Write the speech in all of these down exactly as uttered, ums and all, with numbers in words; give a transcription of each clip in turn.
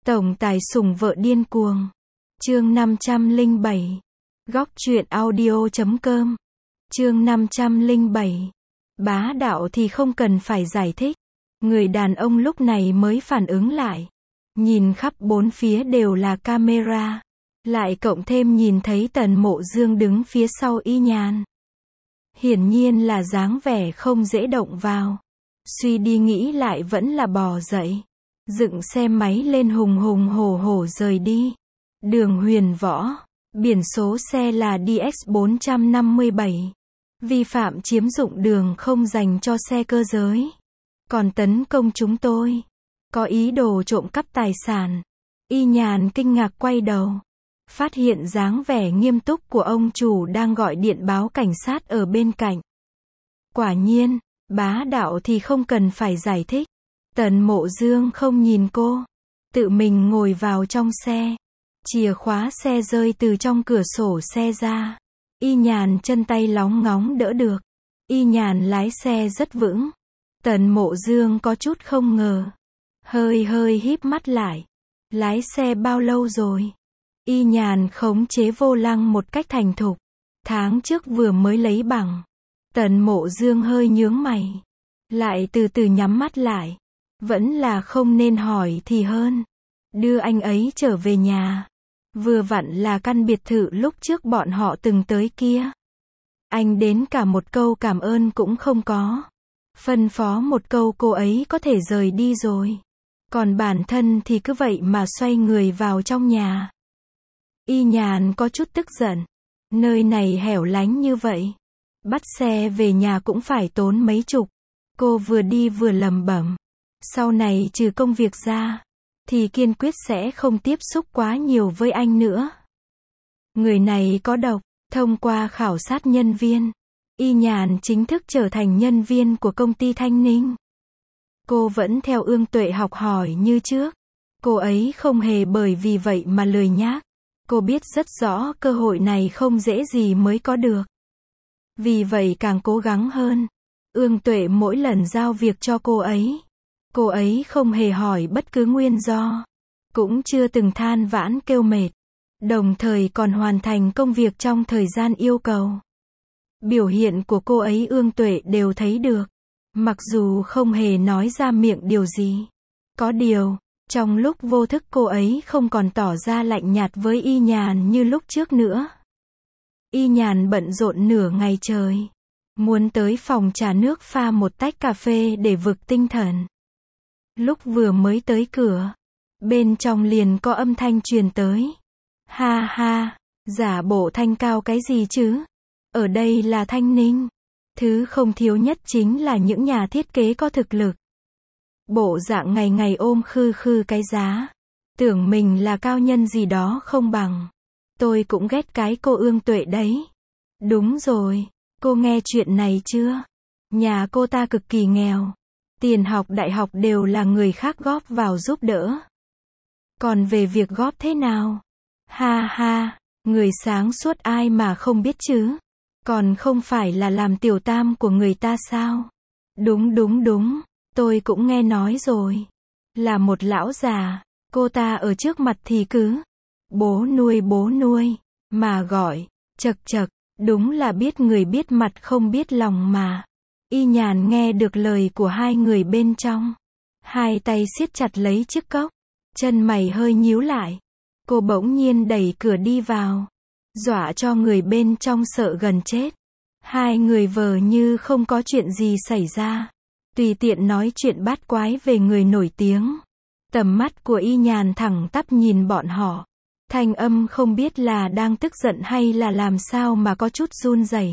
Tổng tài sủng vợ điên cuồng. Chương năm trăm lẻ bảy. Góc truyện audio chấm com. Chương năm trăm lẻ bảy. Bá đạo thì không cần phải giải thích. Người đàn ông lúc này mới phản ứng lại. Nhìn khắp bốn phía đều là camera. Lại cộng thêm nhìn thấy Tần Mộ Dương đứng phía sau Y Nhàn. Hiển nhiên là dáng vẻ không dễ động vào. Suy đi nghĩ lại vẫn là bò dậy. Dựng xe máy lên hùng hùng hổ hổ rời đi. Đường Huyền Võ. Biển số xe là D X bốn năm bảy. Vi phạm chiếm dụng đường không dành cho xe cơ giới. Còn tấn công chúng tôi. Có ý đồ trộm cắp tài sản. Y Nhàn kinh ngạc quay đầu. Phát hiện dáng vẻ nghiêm túc của ông chủ đang gọi điện báo cảnh sát ở bên cạnh. Quả nhiên, bá đạo thì không cần phải giải thích. Tần Mộ Dương không nhìn cô. Tự mình ngồi vào trong xe. Chìa khóa xe rơi từ trong cửa sổ xe ra. Y Nhàn chân tay lóng ngóng đỡ được. Y Nhàn lái xe rất vững. Tần Mộ Dương có chút không ngờ. Hơi hơi híp mắt lại. Lái xe bao lâu rồi? Y Nhàn khống chế vô lăng một cách thành thục. Tháng trước vừa mới lấy bằng. Tần Mộ Dương hơi nhướng mày. Lại từ từ nhắm mắt lại. Vẫn là không nên hỏi thì hơn. Đưa anh ấy trở về nhà. Vừa vặn là căn biệt thự lúc trước bọn họ từng tới kia. Anh đến cả một câu cảm ơn cũng không có. Phân phó một câu cô ấy có thể rời đi rồi. Còn bản thân thì cứ vậy mà xoay người vào trong nhà. Y Nhàn có chút tức giận. Nơi này hẻo lánh như vậy. Bắt xe về nhà cũng phải tốn mấy chục. Cô vừa đi vừa lẩm bẩm. Sau này trừ công việc ra, thì kiên quyết sẽ không tiếp xúc quá nhiều với anh nữa. Người này có độc. Thông qua khảo sát nhân viên, Y Nhàn chính thức trở thành nhân viên của công ty Thanh Ninh. Cô vẫn theo Ương Tuệ học hỏi như trước. Cô ấy không hề bởi vì vậy mà lười nhác. Cô biết rất rõ cơ hội này không dễ gì mới có được. Vì vậy càng cố gắng hơn. Ương Tuệ mỗi lần giao việc cho cô ấy, cô ấy không hề hỏi bất cứ nguyên do. Cũng chưa từng than vãn kêu mệt. Đồng thời còn hoàn thành công việc trong thời gian yêu cầu. Biểu hiện của cô ấy Ương Tuệ đều thấy được. Mặc dù không hề nói ra miệng điều gì. Có điều, trong lúc vô thức cô ấy không còn tỏ ra lạnh nhạt với Y Nhàn như lúc trước nữa. Y Nhàn bận rộn nửa ngày trời. Muốn tới phòng trà nước pha một tách cà phê để vực tinh thần. Lúc vừa mới tới cửa, bên trong liền có âm thanh truyền tới. Ha ha, giả bộ thanh cao cái gì chứ? Ở đây là Thanh Ninh. Thứ không thiếu nhất chính là những nhà thiết kế có thực lực. Bộ dạng ngày ngày ôm khư khư cái giá. Tưởng mình là cao nhân gì đó không bằng. Tôi cũng ghét cái cô Ương Tuệ đấy. Đúng rồi, cô nghe chuyện này chưa? Nhà cô ta cực kỳ nghèo. Tiền học đại học đều là người khác góp vào giúp đỡ. Còn về việc góp thế nào? Ha ha, người sáng suốt ai mà không biết chứ? Còn không phải là làm tiểu tam của người ta sao? Đúng đúng đúng, tôi cũng nghe nói rồi. Là một lão già, cô ta ở trước mặt thì cứ bố nuôi bố nuôi, mà gọi, chật chật, đúng là biết người biết mặt không biết lòng mà. Y Nhàn nghe được lời của hai người bên trong. Hai tay siết chặt lấy chiếc cốc, chân mày hơi nhíu lại. Cô bỗng nhiên đẩy cửa đi vào. Dọa cho người bên trong sợ gần chết. Hai người vờ như không có chuyện gì xảy ra. Tùy tiện nói chuyện bát quái về người nổi tiếng. Tầm mắt của Y Nhàn thẳng tắp nhìn bọn họ. Thanh âm không biết là đang tức giận hay là làm sao mà có chút run rẩy.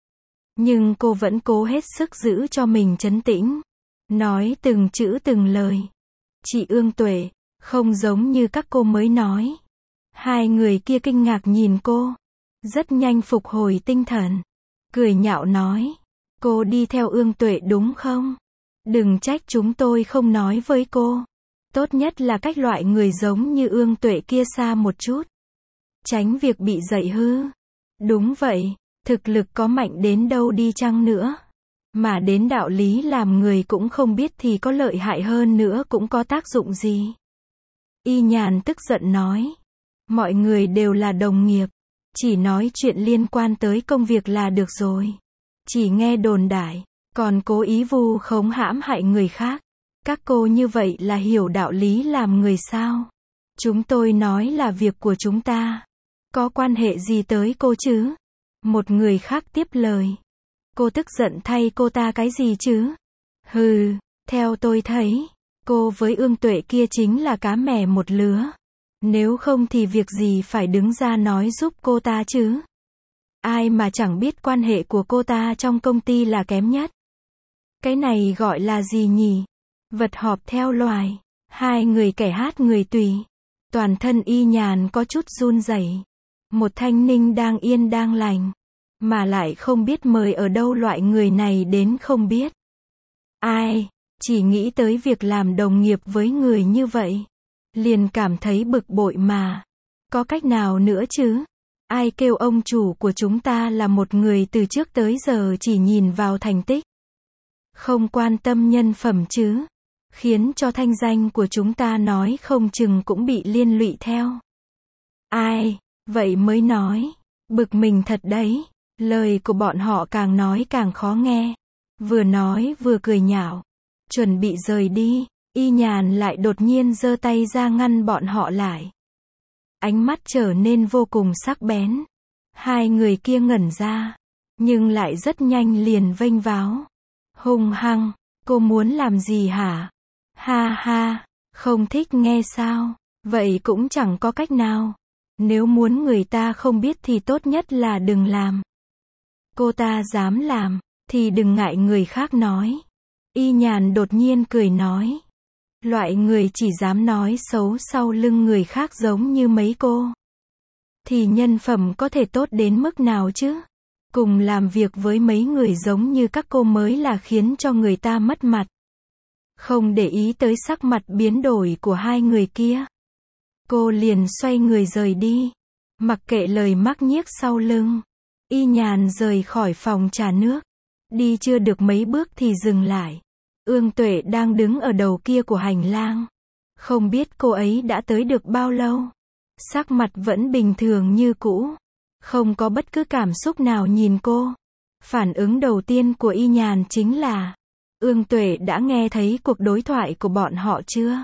Nhưng cô vẫn cố hết sức giữ cho mình trấn tĩnh. Nói từng chữ từng lời. Chị Ương Tuệ, không giống như các cô mới nói. Hai người kia kinh ngạc nhìn cô. Rất nhanh phục hồi tinh thần. Cười nhạo nói. Cô đi theo Ương Tuệ đúng không? Đừng trách chúng tôi không nói với cô. Tốt nhất là cách loại người giống như Ương Tuệ kia xa một chút. Tránh việc bị dạy hư. Đúng vậy, thực lực có mạnh đến đâu đi chăng nữa. Mà đến đạo lý làm người cũng không biết thì có lợi hại hơn nữa cũng có tác dụng gì. Y Nhàn tức giận nói. Mọi người đều là đồng nghiệp. Chỉ nói chuyện liên quan tới công việc là được rồi. Chỉ nghe đồn đại, còn cố ý vu khống hãm hại người khác. Các cô như vậy là hiểu đạo lý làm người sao? Chúng tôi nói là việc của chúng ta. Có quan hệ gì tới cô chứ? Một người khác tiếp lời. Cô tức giận thay cô ta cái gì chứ? Hừ, theo tôi thấy, cô với Ương Tuệ kia chính là cá mè một lứa. Nếu không thì việc gì phải đứng ra nói giúp cô ta chứ? Ai mà chẳng biết quan hệ của cô ta trong công ty là kém nhất. Cái này gọi là gì nhỉ? Vật họp theo loài. Hai người kẻ hát người tùy. Toàn thân Y Nhàn có chút run rẩy. Một Thanh Ninh đang yên đang lành. Mà lại không biết mời ở đâu loại người này đến không biết. Ai, chỉ nghĩ tới việc làm đồng nghiệp với người như vậy. Liền cảm thấy bực bội mà. Có cách nào nữa chứ? Ai kêu ông chủ của chúng ta là một người từ trước tới giờ chỉ nhìn vào thành tích. Không quan tâm nhân phẩm chứ. Khiến cho thanh danh của chúng ta nói không chừng cũng bị liên lụy theo. Ai, vậy mới nói. Bực mình thật đấy. Lời của bọn họ càng nói càng khó nghe. Vừa nói vừa cười nhạo. Chuẩn bị rời đi, Y Nhàn lại đột nhiên giơ tay ra ngăn bọn họ lại. Ánh mắt trở nên vô cùng sắc bén. Hai người kia ngẩn ra. Nhưng lại rất nhanh liền vênh váo. Hung hăng, cô muốn làm gì hả? Ha ha, không thích nghe sao? Vậy cũng chẳng có cách nào. Nếu muốn người ta không biết thì tốt nhất là đừng làm. Cô ta dám làm, thì đừng ngại người khác nói. Y Nhàn đột nhiên cười nói. Loại người chỉ dám nói xấu sau lưng người khác giống như mấy cô. Thì nhân phẩm có thể tốt đến mức nào chứ? Cùng làm việc với mấy người giống như các cô mới là khiến cho người ta mất mặt. Không để ý tới sắc mặt biến đổi của hai người kia. Cô liền xoay người rời đi. Mặc kệ lời mắc nhiếc sau lưng. Y Nhàn rời khỏi phòng trà nước. Đi chưa được mấy bước thì dừng lại. Ương Tuệ đang đứng ở đầu kia của hành lang. Không biết cô ấy đã tới được bao lâu. Sắc mặt vẫn bình thường như cũ. Không có bất cứ cảm xúc nào nhìn cô. Phản ứng đầu tiên của Y Nhàn chính là Ương Tuệ đã nghe thấy cuộc đối thoại của bọn họ chưa?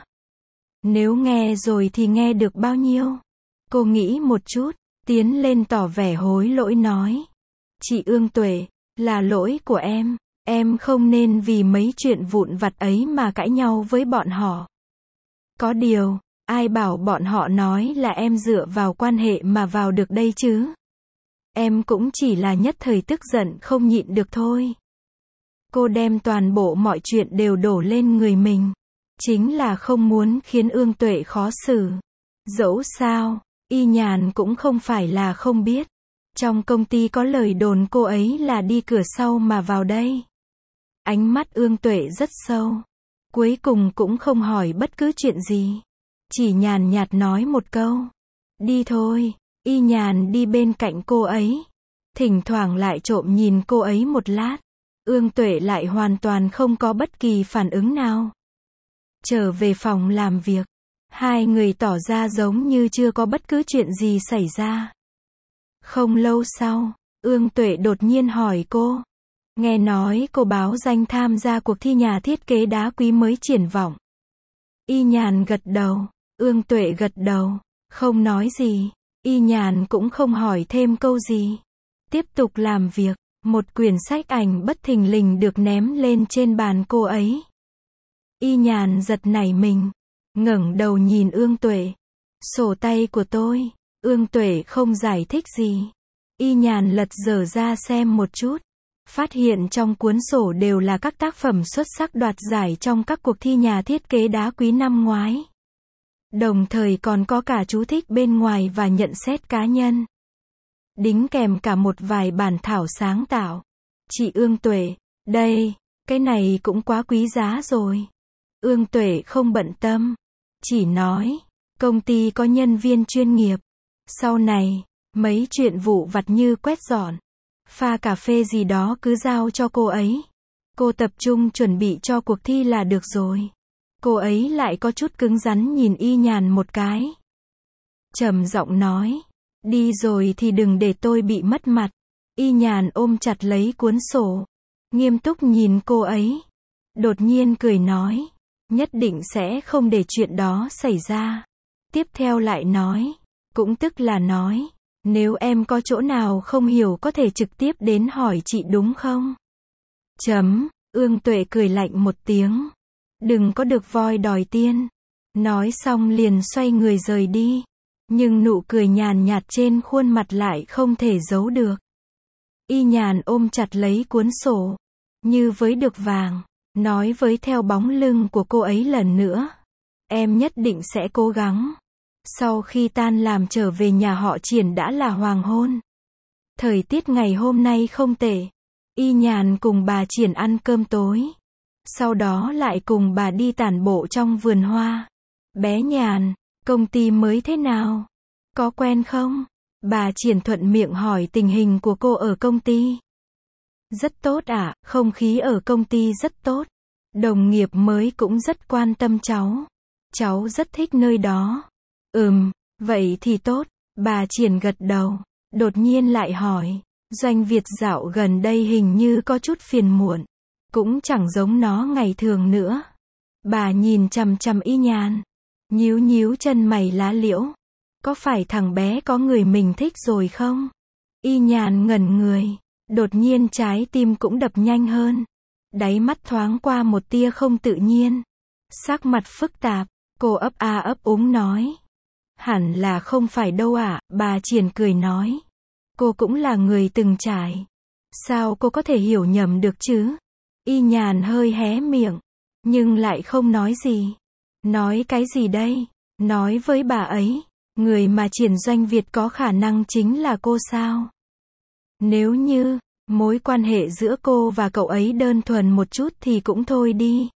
Nếu nghe rồi thì nghe được bao nhiêu? Cô nghĩ một chút, tiến lên tỏ vẻ hối lỗi nói. Chị Ương Tuệ, là lỗi của em. Em không nên vì mấy chuyện vụn vặt ấy mà cãi nhau với bọn họ. Có điều, ai bảo bọn họ nói là em dựa vào quan hệ mà vào được đây chứ? Em cũng chỉ là nhất thời tức giận không nhịn được thôi. Cô đem toàn bộ mọi chuyện đều đổ lên người mình. Chính là không muốn khiến Ương Tuệ khó xử. Dẫu sao, Y Nhàn cũng không phải là không biết. Trong công ty có lời đồn cô ấy là đi cửa sau mà vào đây. Ánh mắt Ương Tuệ rất sâu. Cuối cùng cũng không hỏi bất cứ chuyện gì. Chỉ nhàn nhạt nói một câu. Đi thôi. Y Nhàn đi bên cạnh cô ấy. Thỉnh thoảng lại trộm nhìn cô ấy một lát. Ương Tuệ lại hoàn toàn không có bất kỳ phản ứng nào. Trở về phòng làm việc. Hai người tỏ ra giống như chưa có bất cứ chuyện gì xảy ra. Không lâu sau, Ương Tuệ đột nhiên hỏi cô. Nghe nói cô báo danh tham gia cuộc thi nhà thiết kế đá quý mới triển vọng. Y Nhàn gật đầu. Ương Tuệ gật đầu. Không nói gì. Y Nhàn cũng không hỏi thêm câu gì. Tiếp tục làm việc. Một quyển sách ảnh bất thình lình được ném lên trên bàn cô ấy. Y Nhàn giật nảy mình. Ngẩng đầu nhìn Ương Tuệ. Sổ tay của tôi. Ương Tuệ không giải thích gì. Y Nhàn lật dở ra xem một chút. Phát hiện trong cuốn sổ đều là các tác phẩm xuất sắc đoạt giải trong các cuộc thi nhà thiết kế đá quý năm ngoái. Đồng thời còn có cả chú thích bên ngoài và nhận xét cá nhân. Đính kèm cả một vài bản thảo sáng tạo. Chị Ương Tuệ, đây, cái này cũng quá quý giá rồi. Ương Tuệ không bận tâm. Chỉ nói, công ty có nhân viên chuyên nghiệp. Sau này, mấy chuyện vụ vặt như quét dọn, pha cà phê gì đó cứ giao cho cô ấy. Cô tập trung chuẩn bị cho cuộc thi là được rồi. Cô ấy lại có chút cứng rắn nhìn Y Nhàn một cái. Trầm giọng nói, đi rồi thì đừng để tôi bị mất mặt. Y Nhàn ôm chặt lấy cuốn sổ, nghiêm túc nhìn cô ấy. Đột nhiên cười nói, nhất định sẽ không để chuyện đó xảy ra. Tiếp theo lại nói, cũng tức là nói, nếu em có chỗ nào không hiểu có thể trực tiếp đến hỏi chị đúng không? Chấm, Ương Tuệ cười lạnh một tiếng. Đừng có được voi đòi tiên. Nói xong liền xoay người rời đi. Nhưng nụ cười nhàn nhạt trên khuôn mặt lại không thể giấu được. Y Nhàn ôm chặt lấy cuốn sổ, như với được vàng, nói với theo bóng lưng của cô ấy lần nữa. Em nhất định sẽ cố gắng. Sau khi tan làm trở về nhà họ Triển đã là hoàng hôn. Thời tiết ngày hôm nay không tệ. Y Nhàn cùng bà Triển ăn cơm tối. Sau đó lại cùng bà đi tản bộ trong vườn hoa. Bé Nhàn, công ty mới thế nào? Có quen không? Bà Triển thuận miệng hỏi tình hình của cô ở công ty. Rất tốt ạ, à, không khí ở công ty rất tốt. Đồng nghiệp mới cũng rất quan tâm cháu. Cháu rất thích nơi đó. Ừm, vậy thì tốt. Bà Triển gật đầu. Đột nhiên lại hỏi, Doanh Việt dạo gần đây hình như có chút phiền muộn. Cũng chẳng giống nó ngày thường nữa. Bà nhìn chằm chằm Y Nhàn. Nhíu nhíu chân mày lá liễu. Có phải thằng bé có người mình thích rồi không? Y Nhàn ngẩn người. Đột nhiên trái tim cũng đập nhanh hơn. Đáy mắt thoáng qua một tia không tự nhiên. Sắc mặt phức tạp. Cô ấp a ấp úng nói. Hẳn là không phải đâu ạ, à, bà Triển cười nói. Cô cũng là người từng trải. Sao cô có thể hiểu nhầm được chứ? Y Nhàn hơi hé miệng. Nhưng lại không nói gì. Nói cái gì đây? Nói với bà ấy. Người mà Triển Doanh Việt có khả năng chính là cô sao? Nếu như mối quan hệ giữa cô và cậu ấy đơn thuần một chút thì cũng thôi đi.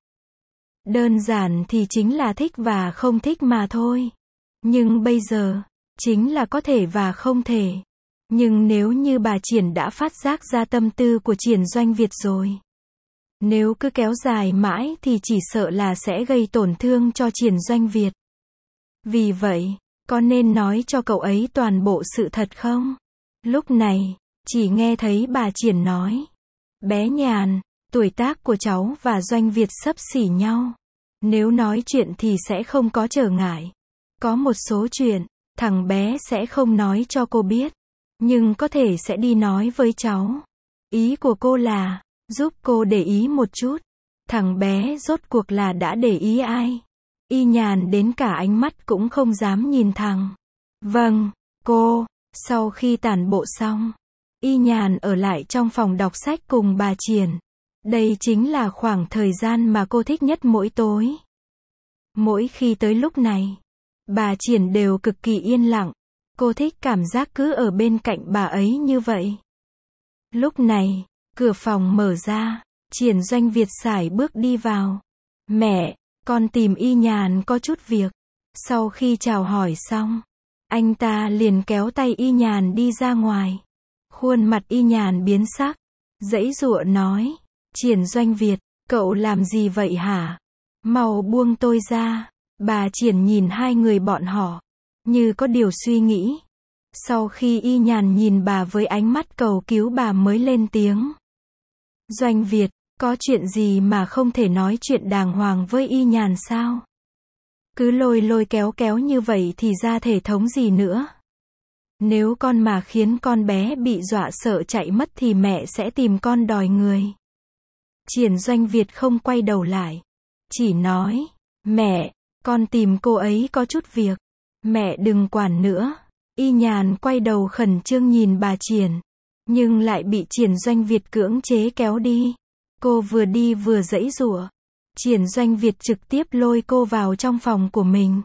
Đơn giản thì chính là thích và không thích mà thôi. Nhưng bây giờ, chính là có thể và không thể. Nhưng nếu như bà Triển đã phát giác ra tâm tư của Triển Doanh Việt rồi. Nếu cứ kéo dài mãi thì chỉ sợ là sẽ gây tổn thương cho Triển Doanh Việt. Vì vậy, có nên nói cho cậu ấy toàn bộ sự thật không? Lúc này, chỉ nghe thấy bà Triển nói. Bé Nhàn, tuổi tác của cháu và Doanh Việt xấp xỉ nhau. Nếu nói chuyện thì sẽ không có trở ngại. Có một số chuyện, thằng bé sẽ không nói cho cô biết. Nhưng có thể sẽ đi nói với cháu. Ý của cô là, giúp cô để ý một chút. Thằng bé rốt cuộc là đã để ý ai? Y Nhàn đến cả ánh mắt cũng không dám nhìn thằng. Vâng, cô. Sau khi tản bộ xong, Y Nhàn ở lại trong phòng đọc sách cùng bà Triển. Đây chính là khoảng thời gian mà cô thích nhất mỗi tối. Mỗi khi tới lúc này, bà Triển đều cực kỳ yên lặng. Cô thích cảm giác cứ ở bên cạnh bà ấy như vậy. Lúc này, cửa phòng mở ra, Triển Doanh Việt sải bước đi vào. Mẹ, con tìm Y Nhàn có chút việc. Sau khi chào hỏi xong, anh ta liền kéo tay Y Nhàn đi ra ngoài. Khuôn mặt Y Nhàn biến sắc, giãy giụa nói, Triển Doanh Việt, cậu làm gì vậy hả? Mau buông tôi ra. Bà Triển nhìn hai người bọn họ, như có điều suy nghĩ. Sau khi Y Nhàn nhìn bà với ánh mắt cầu cứu bà mới lên tiếng. Doanh Việt, có chuyện gì mà không thể nói chuyện đàng hoàng với Y Nhàn sao? Cứ lôi lôi kéo kéo như vậy thì ra thể thống gì nữa? Nếu con mà khiến con bé bị dọa sợ chạy mất thì mẹ sẽ tìm con đòi người. Triển Doanh Việt không quay đầu lại, chỉ nói, mẹ, con tìm cô ấy có chút việc. Mẹ đừng quản nữa. Y Nhàn quay đầu khẩn trương nhìn bà Triển, nhưng lại bị Triển Doanh Việt cưỡng chế kéo đi. Cô vừa đi vừa giãy giụa. Triển Doanh Việt trực tiếp lôi cô vào trong phòng của mình.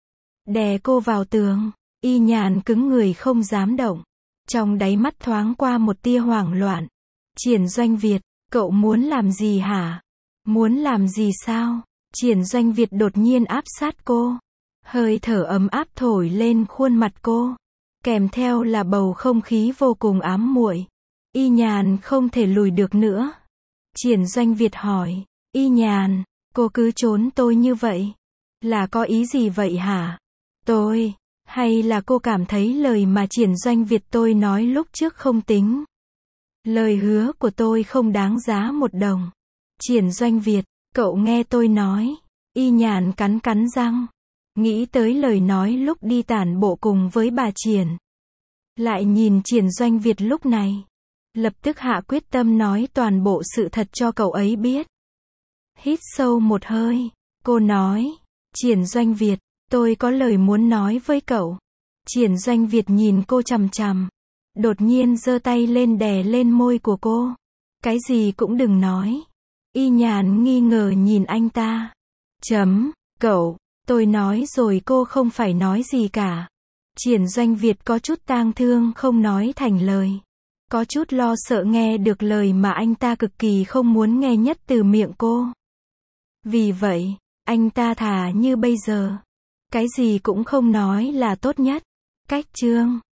Đè cô vào tường. Y Nhàn cứng người không dám động. Trong đáy mắt thoáng qua một tia hoảng loạn. Triển Doanh Việt, cậu muốn làm gì hả? Muốn làm gì sao? Triển Doanh Việt đột nhiên áp sát cô. Hơi thở ấm áp thổi lên khuôn mặt cô. Kèm theo là bầu không khí vô cùng ám muội. Y Nhàn không thể lùi được nữa. Triển Doanh Việt hỏi, Y Nhàn, cô Cô cứ trốn tôi như vậy. Là có ý gì vậy hả? Tôi, hay là cô cảm thấy lời mà Triển Doanh Việt tôi nói lúc trước không tính? Lời hứa của tôi không đáng giá một đồng. Triển Doanh Việt, cậu nghe tôi nói. Y Nhàn cắn cắn răng. Nghĩ tới lời nói lúc đi tản bộ cùng với bà Triển. Lại nhìn Triển Doanh Việt lúc này. Lập tức hạ quyết tâm nói toàn bộ sự thật cho cậu ấy biết. Hít sâu một hơi. Cô nói. Triển Doanh Việt, tôi có lời muốn nói với cậu. Triển Doanh Việt nhìn cô chằm chằm. Đột nhiên giơ tay lên đè lên môi của cô. Cái gì cũng đừng nói. Y Nhàn nghi ngờ nhìn anh ta. Chấm, cậu, tôi nói rồi cô không phải nói gì cả. Triển Doanh Việt có chút tang thương không nói thành lời. Có chút lo sợ nghe được lời mà anh ta cực kỳ không muốn nghe nhất từ miệng cô. Vì vậy, anh ta thà như bây giờ. Cái gì cũng không nói là tốt nhất. Cách chương